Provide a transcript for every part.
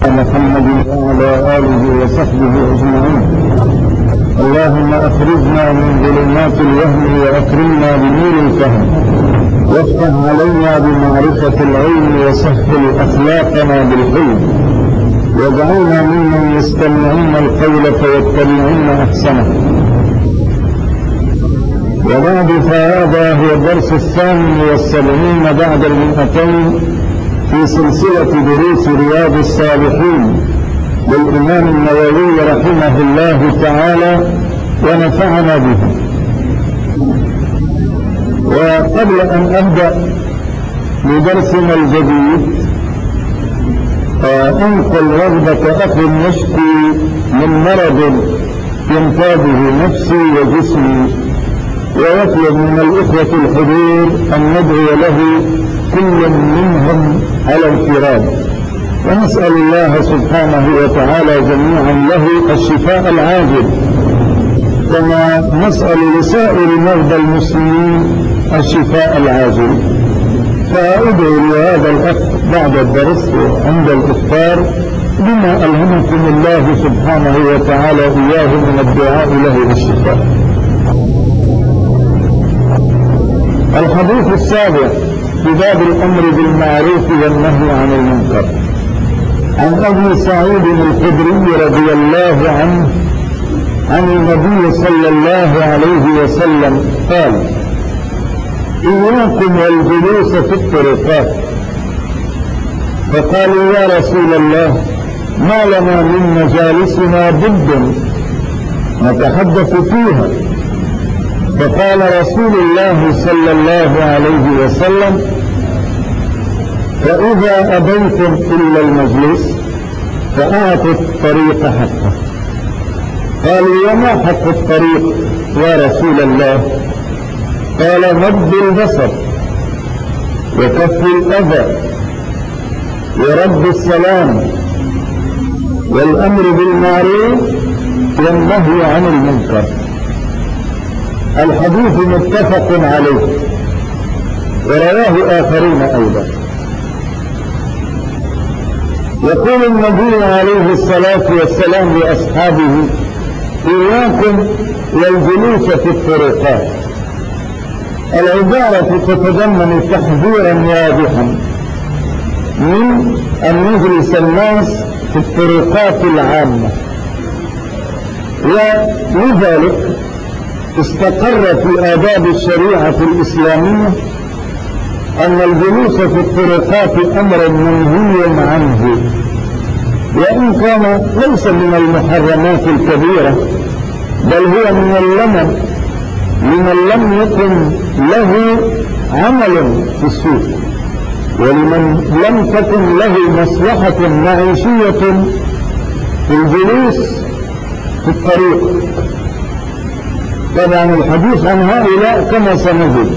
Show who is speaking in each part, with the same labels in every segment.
Speaker 1: محمد وعلى آله وصحبه أجمعين. اللهم أخرجنا من ظلمات الوهم وأكرمنا بنور الفهم، وافتح علينا بمعرفة العلم وسهل أخلاقنا بالحلم، واجعلنا ممن يستمعون القول فيتبعون أحسنه. وبعد، فهذا هو الدرس 72 بعد 200 في سلسلة دروس رياض الصالحين للإمام النووي رحمه الله تعالى ونفعنا به. وقبل أن أبدأ بدرسنا الجديد أنقل رغبة أخ يشكي من مرض ينتابه نفسي وجسمي، ويطلب من الإخوة الحضور أن ندعو له كل منهم على انفراد، ونسأل الله سبحانه وتعالى جميعا له الشفاء العاجل، كما نسأل لسائر مرضى المسلمين الشفاء العاجل. فأدعو لهذا الأخ بعد الدرس عند الإفطار بما ألهمكم الله سبحانه وتعالى إياه من الدعاء له بالشفاء. الحديث السابع في باب الأمر بالمعروف والنهي عن المنكر، عن أبي سعيد الخدري رضي الله عنه عن النبي صلى الله عليه وسلم قال: إياكم والجلوس في الطرقات. فقالوا: يا رسول الله، ما لنا من مجالسنا بد نتحدث فيها. فقال رسول الله صلى الله عليه وسلم: فإذا أبيتم إلا المجلس فآتوا الطريق حقه. قالوا: وما حق الطريق يا رسول الله؟ قال: غض البصر، وكف الأذى، ورد السلام، والأمر بالمعروف، والنهي عن المنكر. الحديث متفق عليه، ورواه آخرون أيضا. يقول النبي عليه الصلاة والسلام لأصحابه: إياكم والجلوس في الطرقات. العبارة تتضمن تحذيرا واضحا من أن يجلس الناس في الطرقات العامة، ولذلك استقر في آداب الشريعة الإسلامية أن الجلوس في الطرقات أمر منهي عنه، وإن كان ليس من المحرمات الكبيرة، بل هو من اللمم لمن لم يكن له عمل في السوق، ولمن لم تكن له مصلحة معيشية في الجلوس في الطريق. طبعا الحديث عن هؤلاء كما سنجد.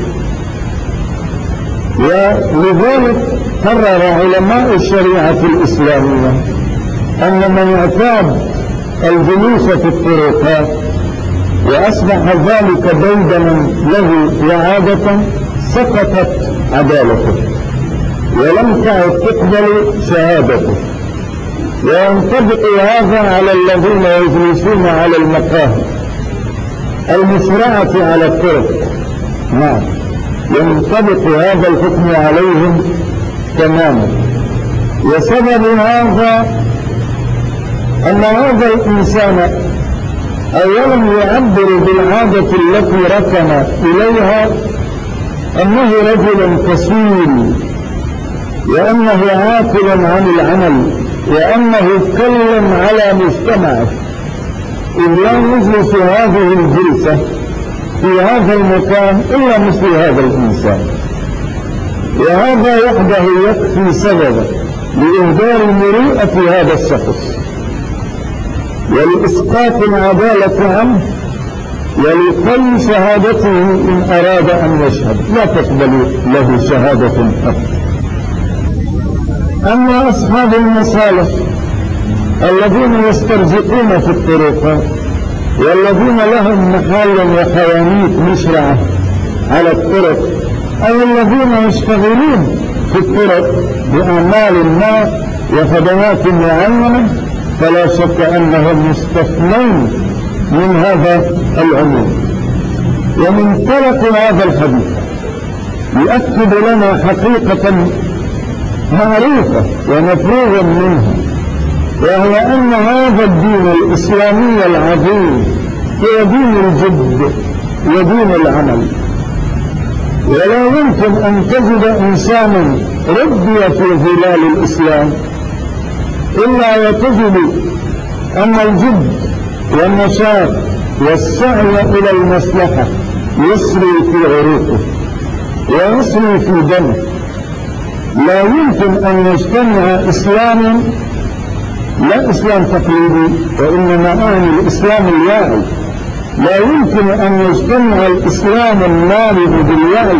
Speaker 1: ولذلك قرر علماء الشريعة الإسلامية أن من اعتاد الجلوس في الطرقات وأصبح ذلك ديدنا له وعادة سقطت عدالته، ولم تعد تقبل شهادته. وينطبق هذا على الذين يجلسون على المقاهي المشرعة على الطرق. نعم، ينطبق هذا الحكم عليهم تماما. وسبب هذا أن هذا الإنسان أولا يعبر بالعادة التي ركن إليها أنه رجل كسول، وأنه عاطل عن العمل، وأنه كل على مجتمعه، إذ لا يجلس هذه الجلسة في هذا المكان إلا مثل هذا الإنسان. وهذا وحده يكفي سببا لإهدار مروءة هذا الشخص، ولإسقاط العدالة عنه، ولقل شهادته إن أراد أن يشهد، لا تقبل له شهادة أبدا. أما أصحاب المصالح الذين يسترزقون في الطرقات، والذين لهم محال وحوانيت مشرعة على الطرق، أو الذين يشتغلون في الطرق بأعمال ما وخدمات معينة فلا شك أنهم مستثنون من هذا العموم. ومنطلق هذا الحديث يؤكد لنا حقيقة معروفة ومفروغ منها، وهو أن هذا الدين الإسلامي العظيم هو دين الجد ودين العمل. ولا يمكن أن تجد إنسانا ربي في ظلال الإسلام إلا وتجد أن الجد والنشاط والسعي إلى المصلحة يسري في عروقه ويسري في دمه. لا يمكن أن يجتمع إسلام، لا إسلام تقليدي وإنما أعني الإسلام الواعي، لا يمكن أن يجتمع الإسلام النابض بالوعي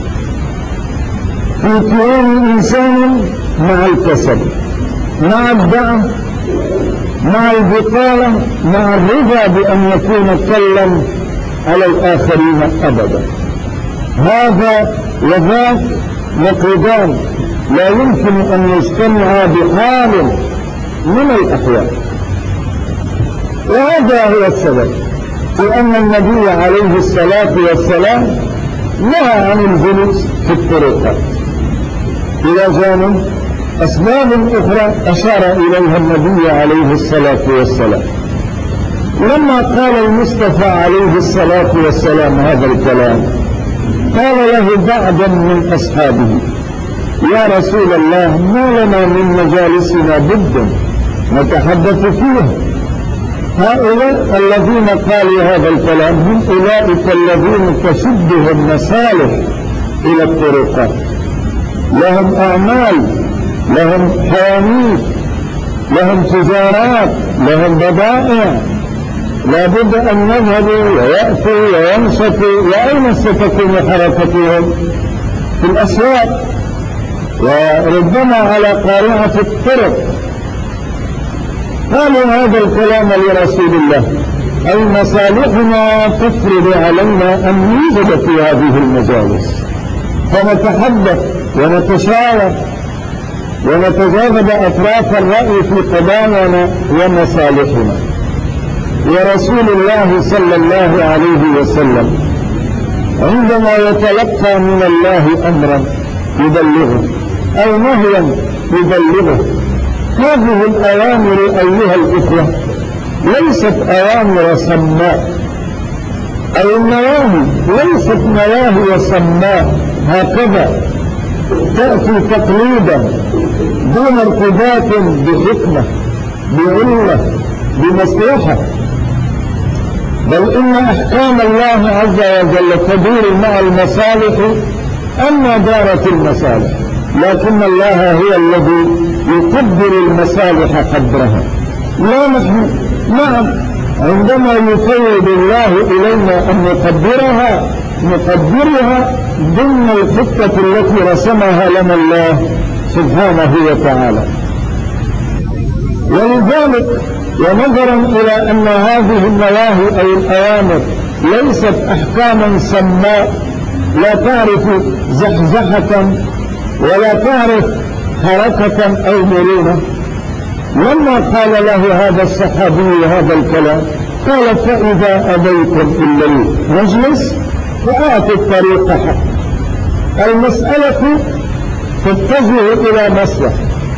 Speaker 1: في كيان إنسان مع الكسل، مع الدعم، مع البطالة، مع الرضا بأن يكون كلا على الآخرين أبدا. هذا وذاك نقيضان لا يمكن أن يجتمع بحال من الأحوال. وهذا هو السبب في أن النبي عليه الصلاة والسلام نهى عن الجلوس في الطرقات. إلى جانب أسباب أخرى أشار إليها النبي عليه الصلاة والسلام. لما قال المصطفى عليه الصلاة والسلام هذا الكلام قال له بعض من أصحابه: يا رسول الله، ما لنا من مجالسنا بد نتحدث فيها. هؤلاء الذين قالوا هذا الكلام هم أولئك الذين تشدهم مصالح إلى الطرقات، لهم أعمال، لهم حواميد، لهم تجارات، لهم بضائع، لا بد أن يذهبوا ويأتوا وينشطوا. وأين ستكون حركتهم؟ في الأسواق، وربما على قارعة الطرق. قالوا هذا الكلام لرسول الله: أي مصالحنا تفرض علينا أن نوجد في هذه المجالس، فنتحدث ونتشاور ونتجاذب أطراف الرأي في قضايانا ومصالحنا. ورسول الله صلى الله عليه وسلم عندما يتلقى من الله أمرا يبلغه أو نهيا يبلغه. هذه الأوامر أيها الإخوة ليست أوامر صماء، أو النواهي ليست نواهي صماء هكذا تأتي تقليدا دون ارتباط بحكمة بعلة بمصلحة، بل إن أحكام الله عز وجل تدور مع المصالح أما دارت المصالح، لكن الله هو الذي يقدر المصالح قدرها لا نحن. نعم، عندما يفوض الله إلينا أن نقدرها ضمن الخطة التي رسمها لنا الله سبحانه وتعالى. ولذلك ونظرا إلى أن هذه النواهي أو الأوامر ليست أحكاما سماء لا تعرف زحزحة ولا تعرف حركة أو مرونة، لما قال له هذا الصحابي هذا الكلام قال: فإذا أبيتم إلا المجلس فآتوا الطريق حق. المسألة تتجه إلى مصلحة،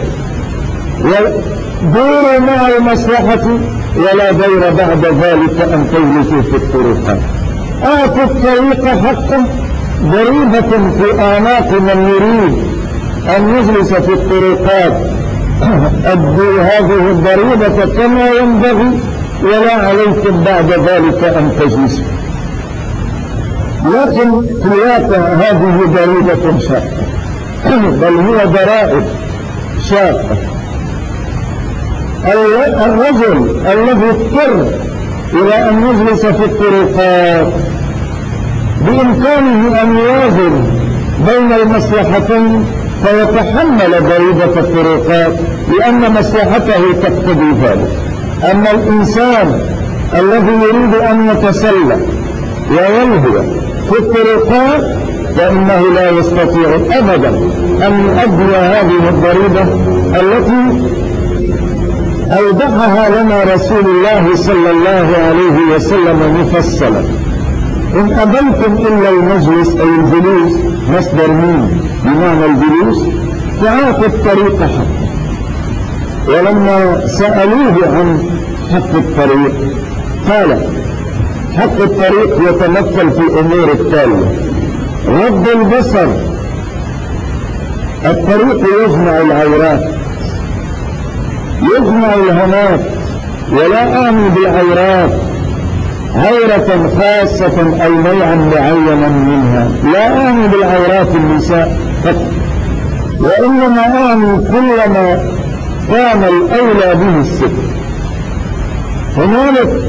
Speaker 1: ودور مع المصلحة ولا دور بعد ذلك أن تجلسوا في الطرقات. آتوا الطريق حقا ضريبة في أعناق من يريد أن يجلس في الطرقات. أدوا هذه الضريبة كما ينبغي، ولا عليكم بعد ذلك أن تجلسوا. لكن في الواقع هذه ضريبة شاقة، بل هي ضرائب شاقة. الرجل الذي اضطر إلى أن يجلس في الطرقات بإمكانه أن يوازن بين المصلحتين فيتحمل ضريبة الطرقات لأن مصلحته تقتضي ذلك. أما الإنسان الذي يريد أن يتسلى ويلهو في الطرقات فإنه لا يستطيع أبدا أن يؤدي هذه الضريبة التي أوضحها لنا رسول الله صلى الله عليه وسلم مفصلا. إن أبيتم إلا المجلس أي الجلوس، مصدر مين بمعنى الجلوس، فأعطوا الطريق حقه. ولما سألوه عن حق الطريق قال: حق الطريق يتمثل في الأمور التالية: غض البصر. الطريق يجمع العورات، يجمع الهنات، ولا أعني بالعورات عورة خاصة أو نوعا معينا منها، لا أعني بالعورات النساء فقط، وإنما أعني كل ما كان الأولى به الستر. هنالك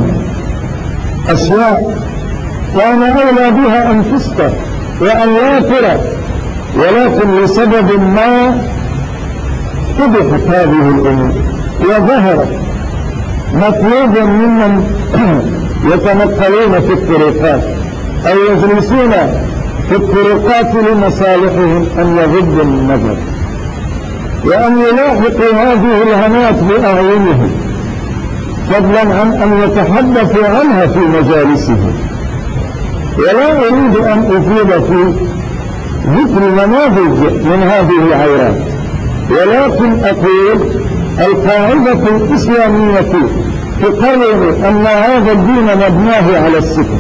Speaker 1: أشياء كان أولى بها أن تستر وأن لا ترى، ولكن لسبب ما فضحت هذه الأمور وظهرت مطلوبا ممن يتنقلون في الطرقات أو يجلسون في الطرقات لمصالحهم أن يغضوا النظر وأن يلاحقوا هذه الهنات بأعينهم، فضلا عن أن يتحدثوا عنها في مجالسهم. ولا أريد أن أفيد في ذكر نماذج من هذه العورات، ولكن أقول القاعدة الإسلامية تقرر أن هذا الدين مبناه على الستر.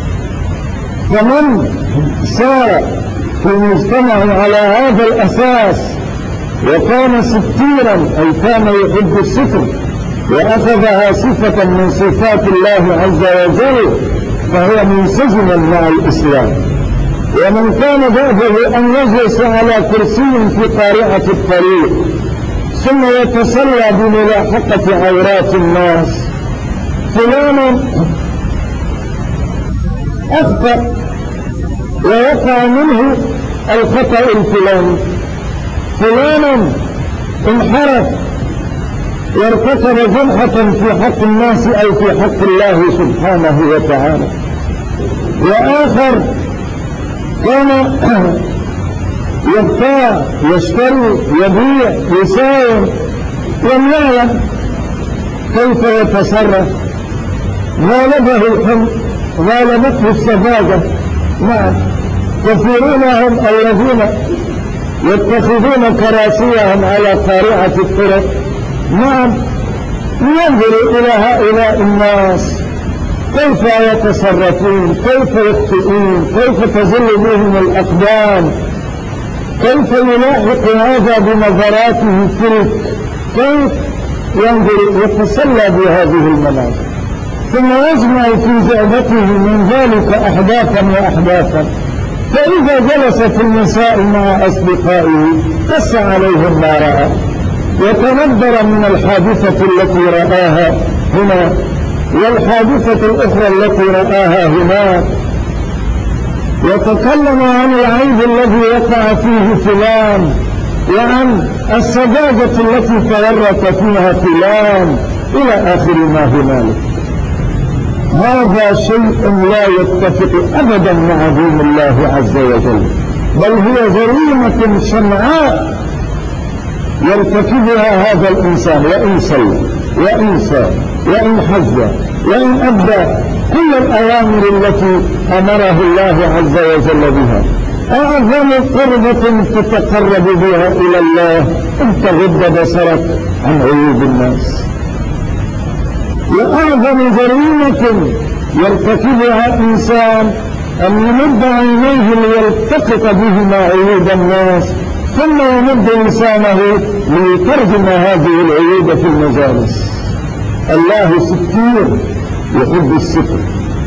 Speaker 1: فمن سار في المجتمع على هذا الأساس وكان ستيرا أي كان يحب الستر وأخذها صفة من صفات الله عز وجل فهو منسجما مع الإسلام. ومن كان بعده أن يجلس على كرسي في قارعة الطريق ثم يتسلى بملاحقة عورات الناس: فلان أخطأ ووقع منه الخطأ الفلاني، فلان انحرف وارتكب جنحة في حق الناس أو في حق الله سبحانه وتعالى، وآخر كان يبتاع يشتري يبيع يساوم لم يعلم كيف يتصرف، غالبه الحمق غالبته السذاجة. نعم، كثيرون هم الذين يتخذون كراسيهم على قارعة الطرق. نعم، ينظر إلى هؤلاء الناس كيف يتصرفون، كيف يخطئون، كيف تزل بهم الأقدام، كيف يلاحق هذا بنظراته تلك، كيف ينظر يتسلى بهذه المناظر، ثم يجمع في جعبته من ذلك أحداثا وأحداثا. فإذا جلس في المساء مع أصدقائه قص عليهم ما رأى وتنبر من الحادثة التي رآها هنا والحادثة الأخرى التي رآها هناك، وتكلم عن العيب الذي وقع فيه فلان وعن السذاجة التي تورط فيها فلان إلى آخر ما هنالك. هذا شيء لا يتفق أبدا مع دين الله عز وجل، بل هي جريمة شنعاء يرتكبها هذا الإنسان، وإن صلى وإن صام وإن حج وإن أدى كل الأوامر التي أمره الله عز وجل بها. أعظم قربة تتقرب بها إلى الله أن تغض بصرك عن عيوب الناس، وأعظم جريمة يرتكبها إنسان أن يمد عينيه ليلتقط بهما عيوب الناس ثم يمد لسانه ليترجم هذه العيوب في المجالس. الله ستير يحب الستر.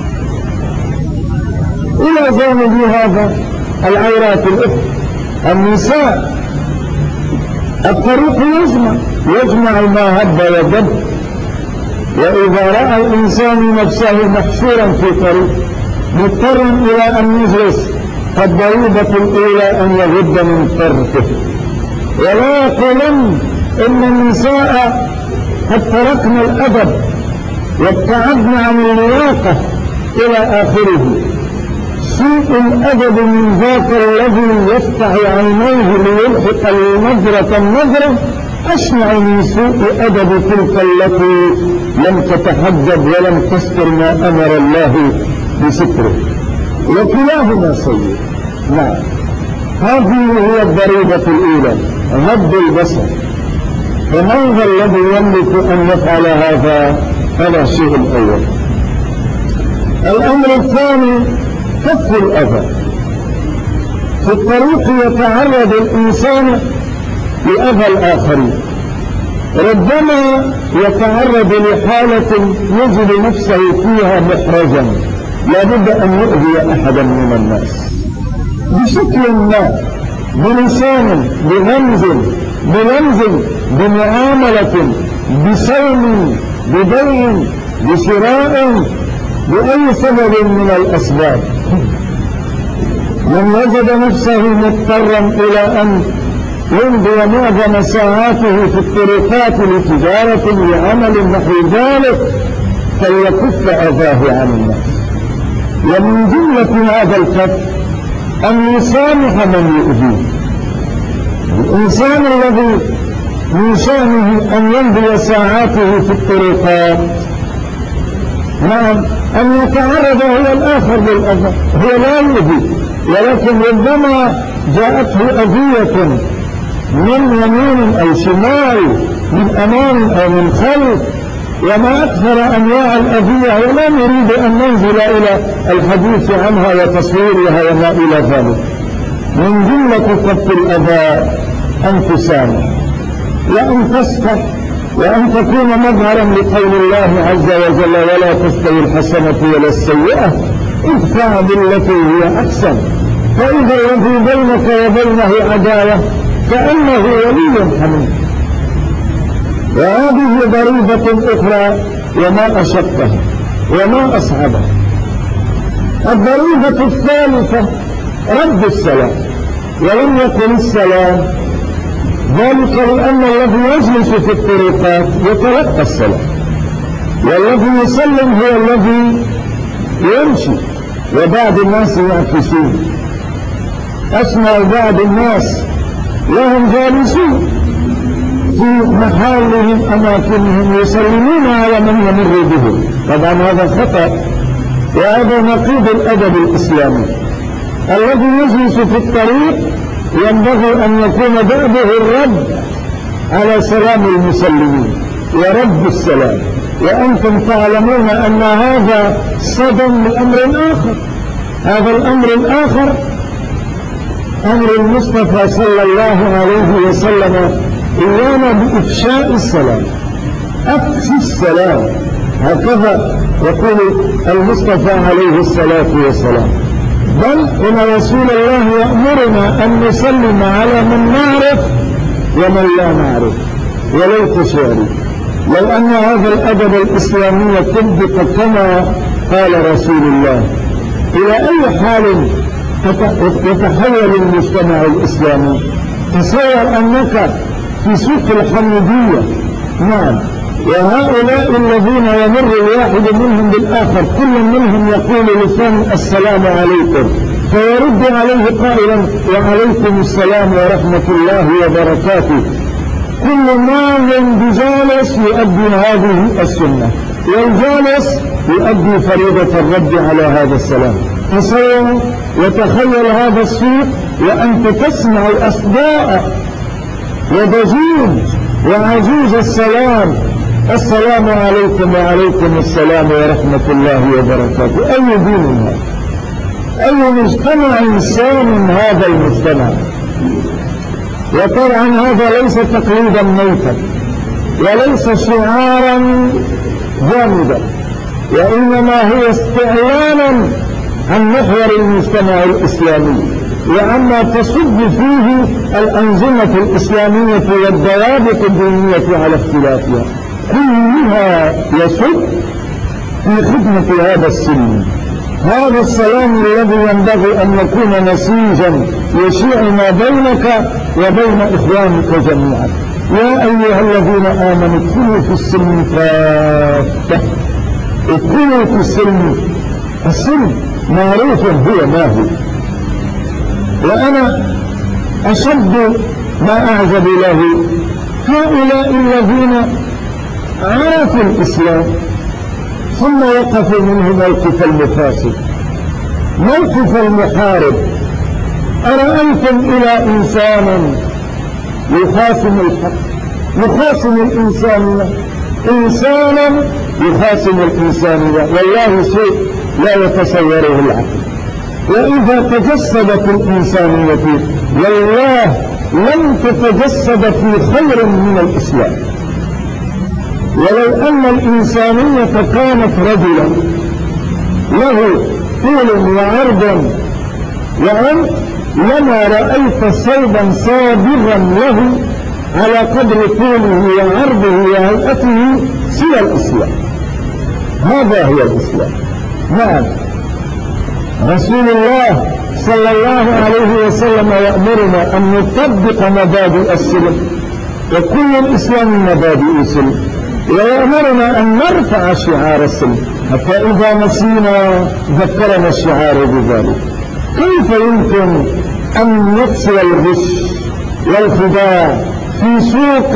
Speaker 1: إلى جانب هذا العورات الأخرى النساء، الطريق يجمع ما هب ودب، وإذا رأى الإنسان نفسه محشورا في طريق مضطرا إلى أن يجلس فالضريبة الأولى أن يغض من طرفه، ولا يقولن إن النساء قد تركن الأدب وابتعدن عن اللياقة إلى آخره، سوء الأدب من ذاك الذي يفتح عينيه ليلحق النظرة النظرة أشنع من سوء أدب تلك التي لم تتحجب ولم تستر ما أمر الله بستره، وكلاهما سيء. نعم، هذه هي الضريبة الأولى، غض البصر. فمن ذا الذي يملك أن يفعل هذا الشيء الأول. الأمر الثاني كف الأذى. في الطريق يتعرض الإنسان لأذى الآخرين، ربما يتعرض لحالة يجد نفسه فيها محرجا، لا بد أن يؤذي أحدا من الناس بشكل ما، بلسان، بغمز، بلمز، بمعاملة، بصوم، ببيع، بشراء، بأي سبب من الأسباب. من وجد نفسه مضطرا إلى أن يمضي معظم ساعاته في الطرقات لتجارة لعمل نحو ذلك فليكف أذاه عن الناس. ومن جملة هذا الكف أن يسامح من يؤذيه. الإنسان الذي من شأنه أن يمضي ساعاته في الطرقات، نعم، أن يتعرض هو الآخر للأذى، هو لا يؤذي، ولكن ربما جاءته أذية من يمين أو شمال، من أمام أو من خلف، وما أكثر أنواع الأذية، ولا نريد أن ننزل إلى الحديث عنها وتصويرها وما إلى ذلك. من جملة كف الأذى أن تسامح وأن تسكت وأن تكون مظهرا لقول الله عز وجل: ولا تستوي الحسنة ولا السيئة ادفع بالتي هي أحسن فإذا الذي بينك وبينه عداوة كأنه ولي حميم. وهذه ضريبة أخرى وما أشقها وما أصعبها. الضريبة الثالثة رد السلام، ولم يكن السلام ذلك لأن الذي يجلس في الطرقات يتلقى السلام، والذي يسلم هو الذي يمشي. وبعض الناس يعكسون، أسمع بعض الناس وهم جالسون في محلهم أماكنهم يسلمون على من يمر بهم. طبعا هذا خطأ، وهذا نقيض الأدب الإسلامي. الذي يجلس في الطريق ينبغي أن يكون دأبه الرد على سلام المسلمين ورد السلام. وأنتم تعلمون أن هذا صدم لأمر آخر. هذا الأمر الآخر أمر المصطفى صلى الله عليه وسلم إيانا بإفشاء السلام. أفشي السلام، هكذا يقول المصطفى عليه الصلاة والسلام. بل إن رسول الله يأمرنا أن نسلم على من نعرف ومن لا نعرف ولو تشعري. لو أن هذا الأدب الإسلامي طبق كما قال رسول الله، إلى أي حال يتحول المجتمع الإسلامي؟ تصور أنك في سوق الحميدية، نعم، وهؤلاء الذين يمر الواحد منهم بالآخر كل منهم يقول لسان السلام عليكم، فيرد عليه قائلا: وعليكم السلام ورحمة الله وبركاته. كل ما بجالس يؤدي هذه السنة، والجالس يؤدي فريضة الرد على هذا السلام. تصور وتخيل هذا السوق وأنت تسمع الأصداء وضجيج وعجوز السلام: السلام عليكم وعليكم السلام ورحمة الله وبركاته. أي دين هذا؟ أي مجتمع سام هذا المجتمع؟ وطبعا هذا ليس تقليدا ميتا وليس شعارا جامدا، وإنما هو استعلانا عن محور المجتمع الإسلامي وعما تصب فيه الأنظمة الإسلامية والضوابط الدينية على اختلافها، كلها يصب في خدمة هذا السلم. هذا السلام الذي ينبغي أن يكون نسيجا يشيع ما بينك وبين إخوانك جميعا. يا أيها الذين آمنوا ادخلوا في السلم كافة. ادخلوا في السلم. السلم معروف هو ما هو. وأنا أشد ما أعجب له هؤلاء الذين عرفوا الإسلام ثم وقفوا منه موقف المفاسد، موقف المحارب. أرأيتم إلى إنسان يخاصم الحق، يخاصم الإنسانية، إنسانا يخاصم الإنسانية، والله شيء لا يتصوره العقل. وإذا تجسدت الإنسانية والله لم تتجسد في خير من الإسلام. ولو أن الإنسانية كانت رجلا له طول وعرض وعمق لما رأيت صوبا صابغا له على قدر طوله وعرضه وهيئته سوى الإسلام. هذا هو الإسلام. نعم، رسول الله صلى الله عليه وسلم يأمرنا أن نطبق مبادئ السلم، وكل الإسلام مبادئ السلم، ويأمرنا أن نرفع شعار السلم حتى إذا نسينا ذكرنا الشعار بذلك. كيف يمكن أن يكسر الغش والخداع في سوق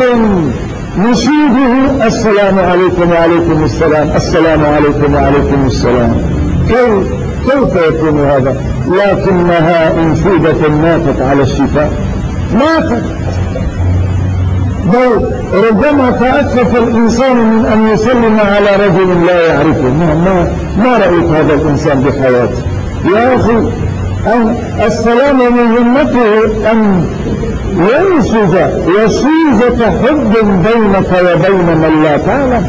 Speaker 1: نشيده السلام عليكم وعليكم السلام، السلام عليكم وعليكم السلام؟ كيف يكون هذا؟ لكنها انشودة ماتت على الشفاء، ماتت. بل ربما تأسف الإنسان من أن يسلم على رجل لا يعرفه. ما رأيت هذا الإنسان بحياته يا أخي. أن السلام مهمته أن ينسج وسيجة حب بينك وبين من لا تعلم.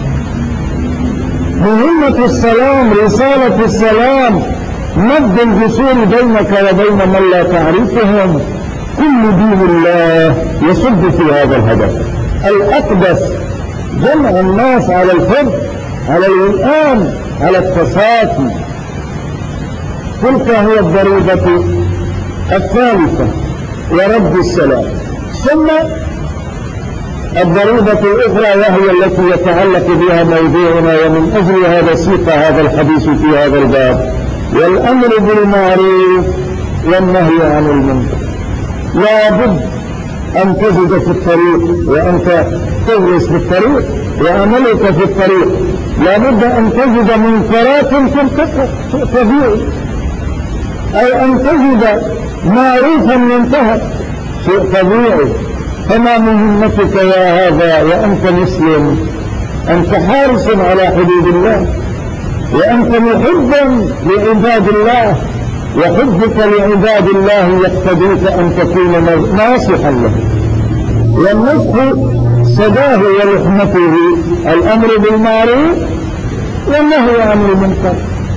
Speaker 1: مهمة السلام، رسالة السلام، مد الجسور بينك وبين من لا تعرفهم. كل دين الله يصب في هذا الهدف الأقدس، جمع الناس على الحب، على الوئام، على التصافي. تلك هي الضريبة الثالثة ورد السلام. ثم الضريبة الأخرى وهي التي يتعلق بها موضوعنا، ومن أجل هذا سيق هذا الحديث في هذا الباب، والأمر بالمعروف والنهي عن المنكر. لا بد أن تجد في الطريق وأنت تغرس في الطريق وعملك في الطريق، لا بد أن تجد منكرات تنتقل طبيعي، أو أن تجد معروفا ينتهك شيء طبيعي. فما مهمتك يا هذا وأنت مسلم؟ أنت حارس على حدود الله، وأنت محبا لعباد الله، وحبك لعباد الله يقتضيك أن تكون ناصحا له. والنصح سداه ولحمته الأمر بالمعروف والنهي عن المنكر.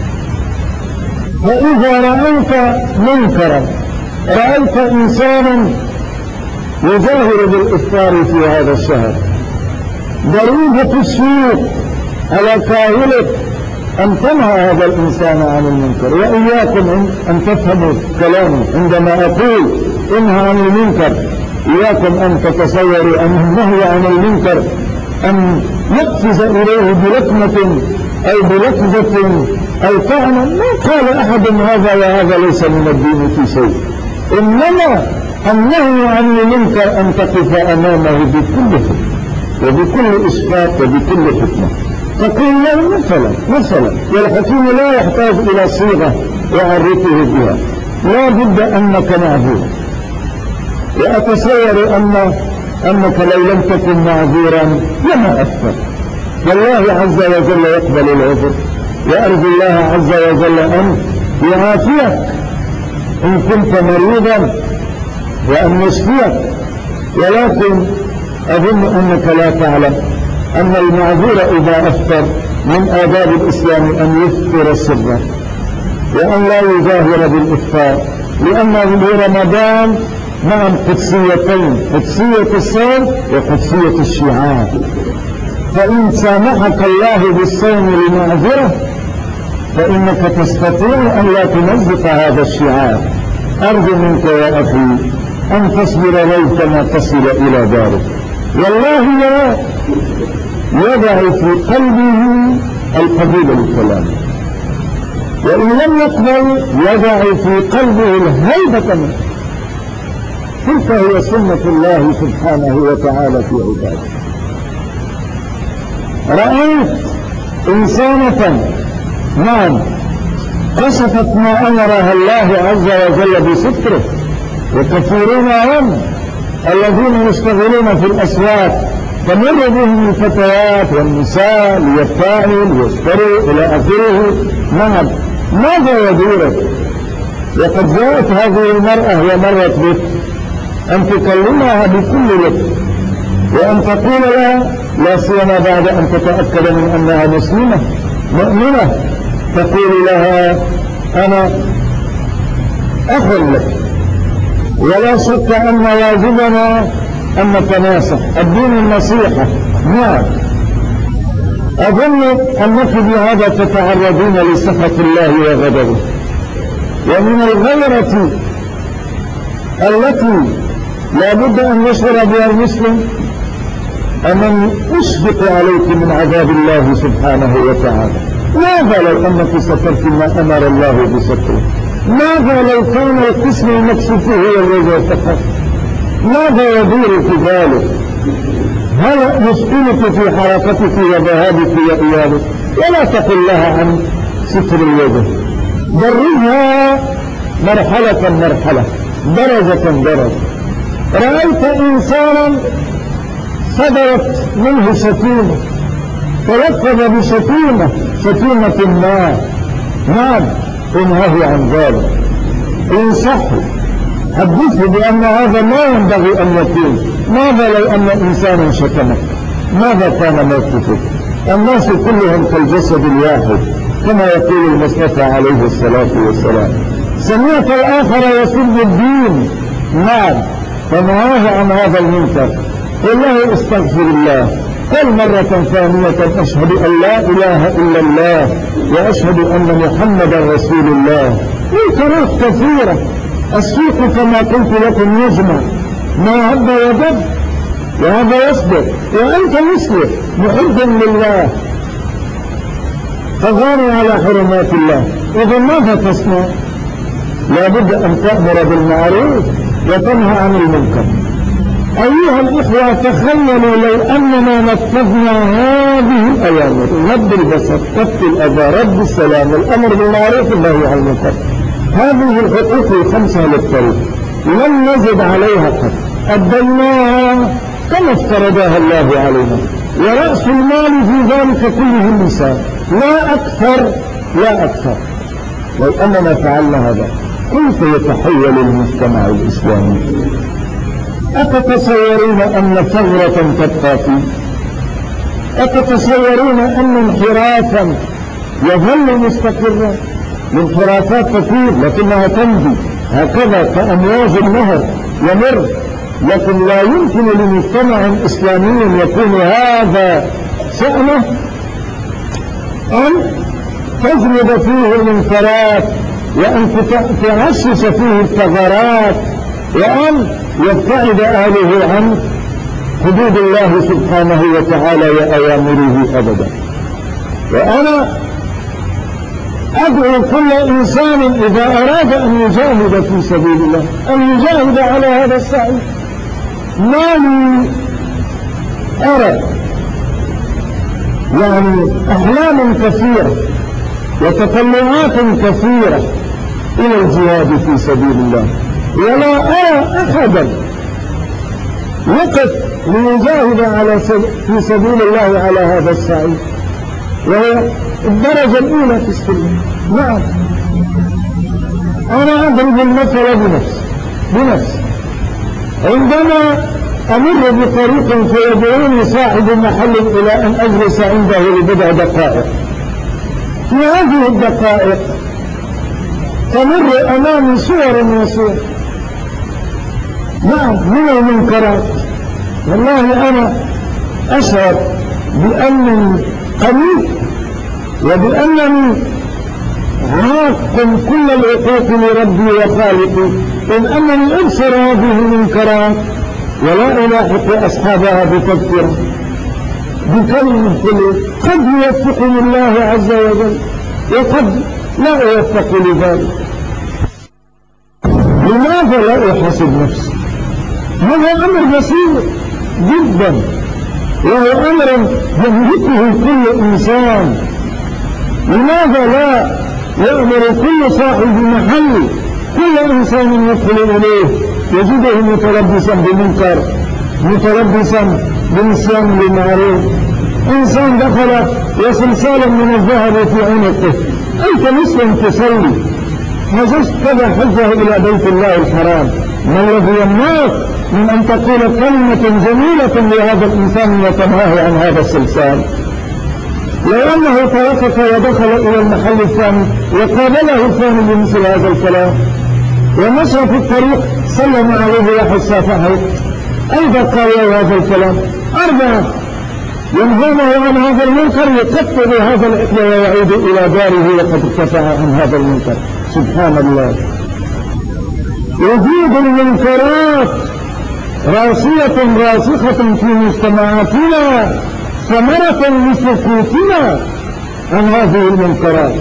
Speaker 1: فإذا رأيت منكرا، رأيت إنسانا يجاهر بالإفطار في هذا الشهر، ضريبة السوق على كاهلك أن تنهى هذا الإنسان عن المنكر. وإياكم أن تفهموا كلامي عندما أقول انهى عن المنكر، إياكم أن تتصوروا أن النهي عن المنكر أن يقفز إليه بلكمة أو بلكزة أو طعنة. ما قال أحد هذا وهذا ليس من الدين في شيء، إنما النهي عن المنكر أن تقف أمامه بكل حكمة وبكل إسقاط وبكل حكمة. تقول له مثلا والحكيم لا يحتاج إلى صيغة يعرفه بها، لا بد أنك معذور. وأتصور أنك لو لم تكن معذورا لما أكثر. والله عز وجل يقبل العذر، وأرجو الله عز وجل أن يعافيك إن كنت مريضا وأن يشفيك. ولكن أظن أنك لا تعلم أن المعذور إذا أفطر من آداب الإسلام أن يفطر سرا وأن لا يجاهر بالإفطار، لأنه برمضان معا قدسيتين، قدسية الصوم وقدسية الشعار. فإن سامحك الله بالصوم لمعذرة فإنك تستطيع أن لا تمزق هذا الشعار. أرجو منك يا أخي أن تصبر ليتما تصل إلى دارك. والله لا يضع في قلبه القبول للكلام، وإن لم يقبل يضع في قلبه الهيبة منه. تلك هي سنة الله سبحانه وتعالى في عباده. رأيت إنسانة نعم كشفت ما أمرها الله عز وجل بستره، وكثيرون هم الذين يشتغلون في الأسواق تمر بهم الفتيات والنساء ليبتاعوا ليشتروا إلى آخره. نعم ماذا يدورك؟ وقد جاءت هذه المرأة ومرت بك أن تكلمها بكل لطف وأن تقول لها، لا سيما بعد أن تتأكد من أنها مسلمة مؤمنة، تقول لها أنا أخ لك، ولا شك أن واجبنا أن نتناصح، الدين النصيحة. نعم أظن أنك بهذا تتعرضون لسخط الله وغضبه، ومن الغيرة التي لا بد أن يشعر بها المسلم أن أشفق عليك من عذاب الله سبحانه وتعالى. ماذا لو أنك سترت ما أمر الله بستره؟ ماذا لو كان القسم المقصود هو الذي فقط؟ ماذا يدور في ذلك؟ هل يشغلك في حركتك وذهابك وإيابك؟ ولا تقل لها عن ستر الوجه، درجها مرحلة مرحلة، درجة درجة. رأيت إنسانا صدرت منه شتيمة، تلفظ بشتيمة، شتيمة ما، نعم انهه عن ذلك، انصحه، حدثه بأن هذا ما ينبغي أن يكون. ماذا لو أن إنسانا شتمك؟ ماذا كان موقفك؟ الناس كلهم كالجسد الواحد كما يقول المصطفى عليه الصلاة والسلام. سمعت الآخر يسب الدين، نعم، فنهاه عن هذا المنكر، قل له استغفر الله، قل مرة ثانية أشهد أن لا إله إلا الله وأشهد أن محمدا رسول الله. منكرات كثيرة. السوق كما قلت لكم يجمع ما هب ودب، وهذا يصبر، وأنت مسلم محب لله تغار على حرمات الله. إذا ماذا تصنع؟ لابد أن تأمر بالمعروف وتنهى عن المنكر. أيها الإخوة، تخيلوا لو أننا نفذنا هذه الأوامر: رد البصر، كف الأذى، رد السلام، الأمر بالمعروف والنهي عن المنكر، هذه الحقوق الخمسة للطريق، لم نزد عليها حد، أديناها كما افترضها الله علينا، ورأس المال في ذلك كله النساء، لا أكثر لا أكثر. لو أننا فعلنا هذا كيف يتحول المجتمع الإسلامي؟ أتتصورون أن ثغرة تبقى فيه؟ أتتصورون أن انحرافا يظل مستقرا؟ الانحرافات كثير لكنها تمضي هكذا كأمواج النهر يمر، لكن لا يمكن لمجتمع إسلامي يكون هذا شأنه أن تجلب فيه المنكرات، وأن تعشش فيه الثغرات، وأن يبتعد أهله عن حدود الله سبحانه وتعالى وأوامره أبدا. وأنا أدعو كل إنسان إذا أراد أن يجاهد في سبيل الله أن يجاهد على هذا السعي. ما لي أرى يعني أحلام كثيرة وتطلعات كثيرة إلى الجهاد في سبيل الله، ولا أرى أحدا وقف ليجاهد في سبيل الله على هذا السعي، وهي الدرجة الأولى في السلم. نعم، أنا أضرب المثل بنفسي. عندما أمر بطريق فيدعوني صاحب محل إلى أن أجلس عنده لبضع دقائق، في هذه الدقائق تمر أمامي صور وصور، نعم، من المنكرات. والله أنا أشعر بأنني قريب وبأنني عاق كل العقوق لربي وخالقي، إن أنني أبصر هذه المنكرات ولا ألاحق أصحابها بتذكرة بكلمة قد يوفقني الله عز وجل، وقد لا أوفق لذلك. لماذا لا أحاسب نفسي؟ هذا أمر بسيط جدا، وهو أمر يملكه كل إنسان. لماذا لا يأمر كل صاحب محل كل إنسان يدخل إليه يجده متلبسا بمنكر، متلبسا بنسيان للمعروف؟ إنسان دخل وسلسالا من الذهب في عنقه، أنت مسلم تصلي، حجزت كذا حجه إلى بيت الله الحرام، ما الذي يمنعك من أن تقول كلمة جميلة لهذا الإنسان وتنهاه عن هذا السلسال؟ لو أنه تركك ودخل إلى المحل الثاني وقابله الثاني بمثل هذا الكلام ومشى في الطريق سلم عليه واحد صافحه أيضا قال له هذا الكلام، أربعة ينهونه عن هذا المنكر يقطع هذا الإثم ويعود إلى داره وقد ارتفع عن هذا المنكر. سبحان الله. وجود المنكرات راسخة في مجتمعاتنا ثمرة لسكوتنا عن هذه المنكرات،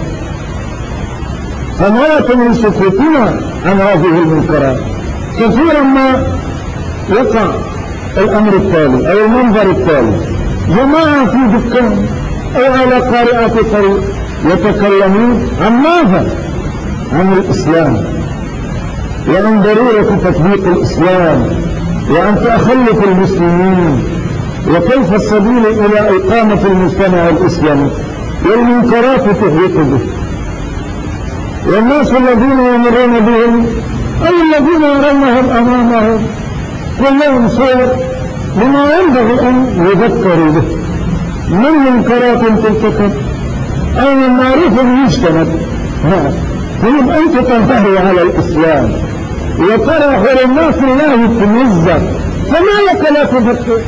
Speaker 1: ثمرة لسكوتنا عن هذه المنكرات. كثيرا ما يقع الأمر التالي أو المنظر التالي: جماعة في دكان أو على قارئات طريق يتكلمون عن ماذا؟ عن الإسلام وعن ضرورة تطبيق الإسلام وعن تأخلف المسلمين وكيف السبيل إلى إقامة المجتمع الإسلامي، والمنكرات تحيط به. والناس الذين يمرون بهم أو الذين يرونهم أمامهم كلهم صور لما ينبغي أن يذكروا به من منكرات تلتقط أو من معروف يجتنب. طيب أنت تنتهي على الإسلام وترى حرمات الله تنزل، فما لك لا تذكر؟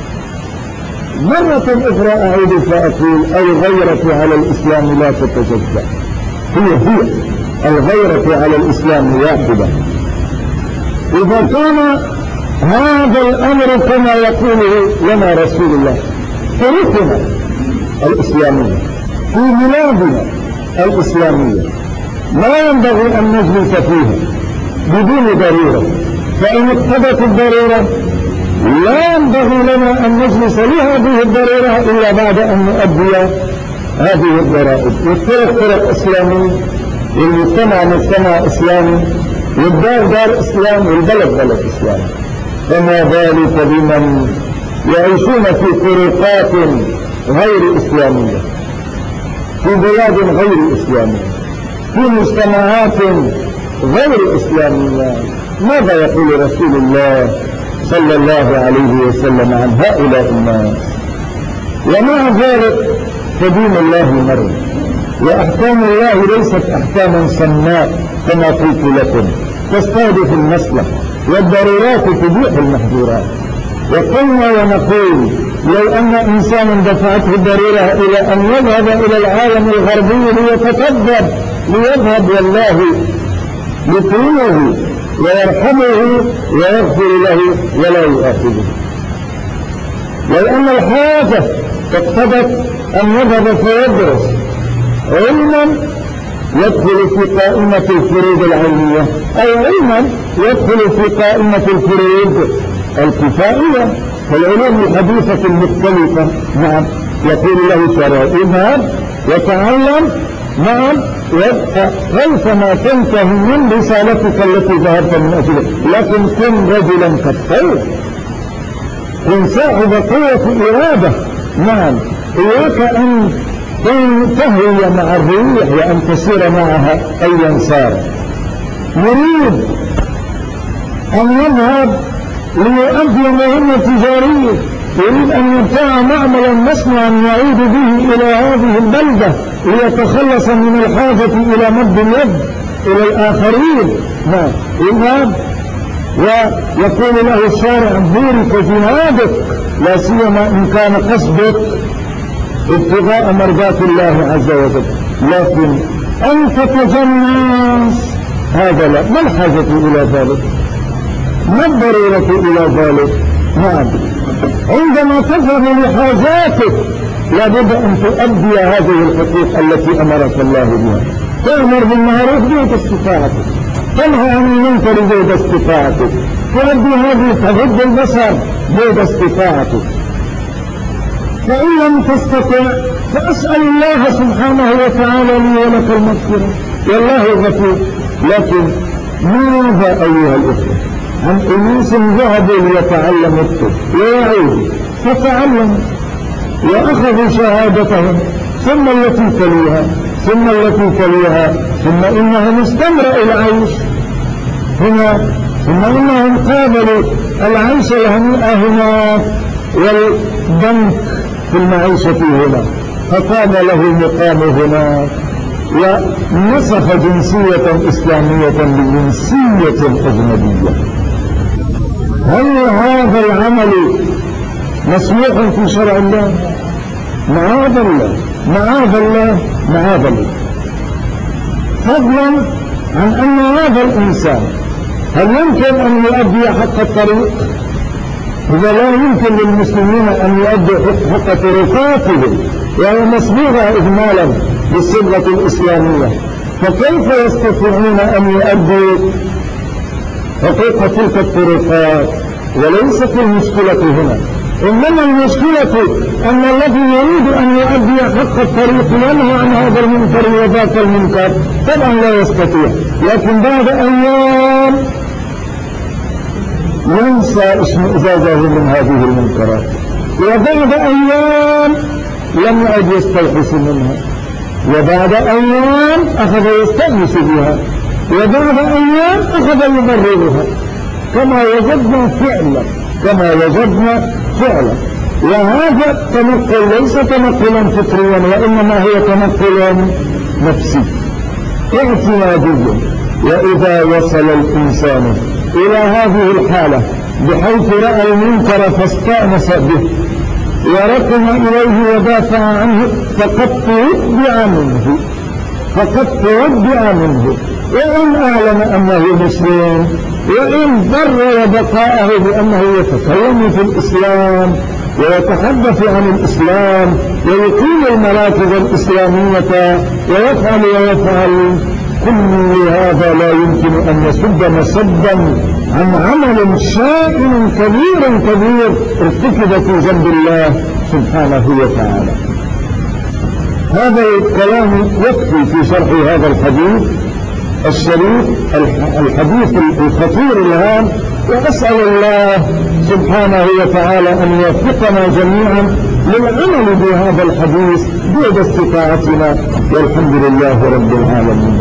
Speaker 1: مرة أخرى أعيد فأقول: الغيرة على الإسلام لا تتجزأ، هي الغيرة على الإسلام واحدة. إذا كان هذا الأمر كما يقوله لنا رسول الله، طريقنا الإسلامية في بلادنا الإسلامية ما ينبغي أن نجلس فيها بدون ضرورة، فإن اقتضت الضرورة لا ينبغي لنا أن نجلس لهذه الضرورة إلا بعد أن نؤدي هذه الضرائب. والطرق طرق إسلامية، والمجتمع مجتمع إسلامي، والدار دار إسلام، والبلد بلد إسلامي. فما ذلك بمن يعيشون في طرقات غير إسلامية، في بلاد غير إسلامية، في مجتمعات غير إسلامية؟ ماذا يقول رسول الله صلى الله عليه وسلم عن هؤلاء الناس؟ ومع ذلك فدين الله مر، وأحكام الله ليست أحكاما سماء كما قلت لكم تستهدف المصلحة، والضرورات تبيح المحظورات. وقلنا ونقول: لو أن إنسانا دفعته الضرورة إلى أن يذهب إلى العالم الغربي ليتكبر ليذهب والله يكرمه ويرحمه ويغفر له ولا يؤاخذه، لو أن الحاجة اقتضت أن يذهب فيدرس علما يدخل في قائمة الفروض العلمية أو علما يدخل في قائمة الفروض الكفائية، فالعلوم الحديثة المختلفة نعم يقول له شرع: اذهب وتعلم، نعم، وابقى كيفما تنتهي من رسالتك التي ذهبت من أجلها، لكن كن رجلا كالطير، كن صاحب قوة إرادة. نعم، إياك أن تهوي مع الريح وأن تسير معها أيا صار. يريد أن يذهب ليؤدي مهمة تجارية، يريد أن يفتح معملا مصنعا يعود به إلى هذه البلدة ليتخلص من الحاجة إلى مد اليد إلى الآخرين. يذهب ويقول له الشارع: بورك جهادك، لا سيما إن كان قصدك ابتغاء مرضات الله عز وجل. لكن أن تتجنس هذا لا، ما الحاجة إلى ذلك؟ ما الضرورة إلى ذلك؟ نعم، عندما تذهب لحاجاتك لابد أن تؤدي هذه الحقوق التي أمرك الله بها. تأمر بالمعروف بيد استطاعتك، تنهى عن المنكر بيد استطاعتك، تؤدي هذه تغض البصر بيد استطاعتك. فإن لم تستطع فأسأل الله سبحانه وتعالى لي ولك المغفرة، والله غفور. لكن ماذا أيها الأخوة عن أناس ذهبوا ليتعلم الطب ويعود فتعلموا وأخذوا شهادتهم، ثم التي تليها ثم التي تليها، ثم إنهم استمرأوا العيش هنا، ثم إنهم قابلوا العيش الهنيئة هناك والضنك في المعيشة هنا، فقام له المقام هناك ونسخ جنسية إسلامية بجنسية أجنبية. هل هذا العمل مسموح في شرع الله؟ معاذ الله معاذ الله معاذ الله. فضلا عن أن هذا الإنسان هل يمكن أن يؤدي حق الطريق؟ إذا لا يمكن للمسلمين أن يؤدوا حق طرقاتهم وهي مصبوغة إجمالا بالصبغة الإسلامية، فكيف يستطيعون أن يؤدوا حقوق تلك الطرقات؟ وليست المشكلة هنا، إنما المشكلة أن الذي يريد أن يؤدي حق الطريق ينهى عن هذا المنكر وذاك المنكر طبعا لا يستطيع، لكن بعد أيام ينسى اشمئزازه من هذه المنكرات، وبعد أيام لم يعد يستيقظ منها، وبعد أيام أخذ يستأنس بها، وبعد أيام أخذ يبررها، كما وجدنا فعلا. وهذا التنقل ليس تنقلا فطريا، وإنما هو تنقل نفسي اعتمادي. وإذا وصل الإنسان إلى هذه الحالة بحيث رأى المنكر فاستأنس به وركن إليه ودافع عنه فقد تودع منه، وإن أعلم أنه مسلم، وإن برر بقاءه بأنه يتكلم في الإسلام ويتحدث عن الإسلام ويقيم المراكز الإسلامية ويفعل كل هذا لا يمكن أن يصد مسدا عن عمل شائن كبير ارتكب في ذنب الله سبحانه وتعالى. هذا الكلام يكفي في شرح هذا الحديث الشريف، الحديث الخطير الهام، وأسأل الله سبحانه وتعالى أن يوفقنا جميعا للعمل بهذا الحديث بعد استطاعتنا، والحمد لله رب العالمين.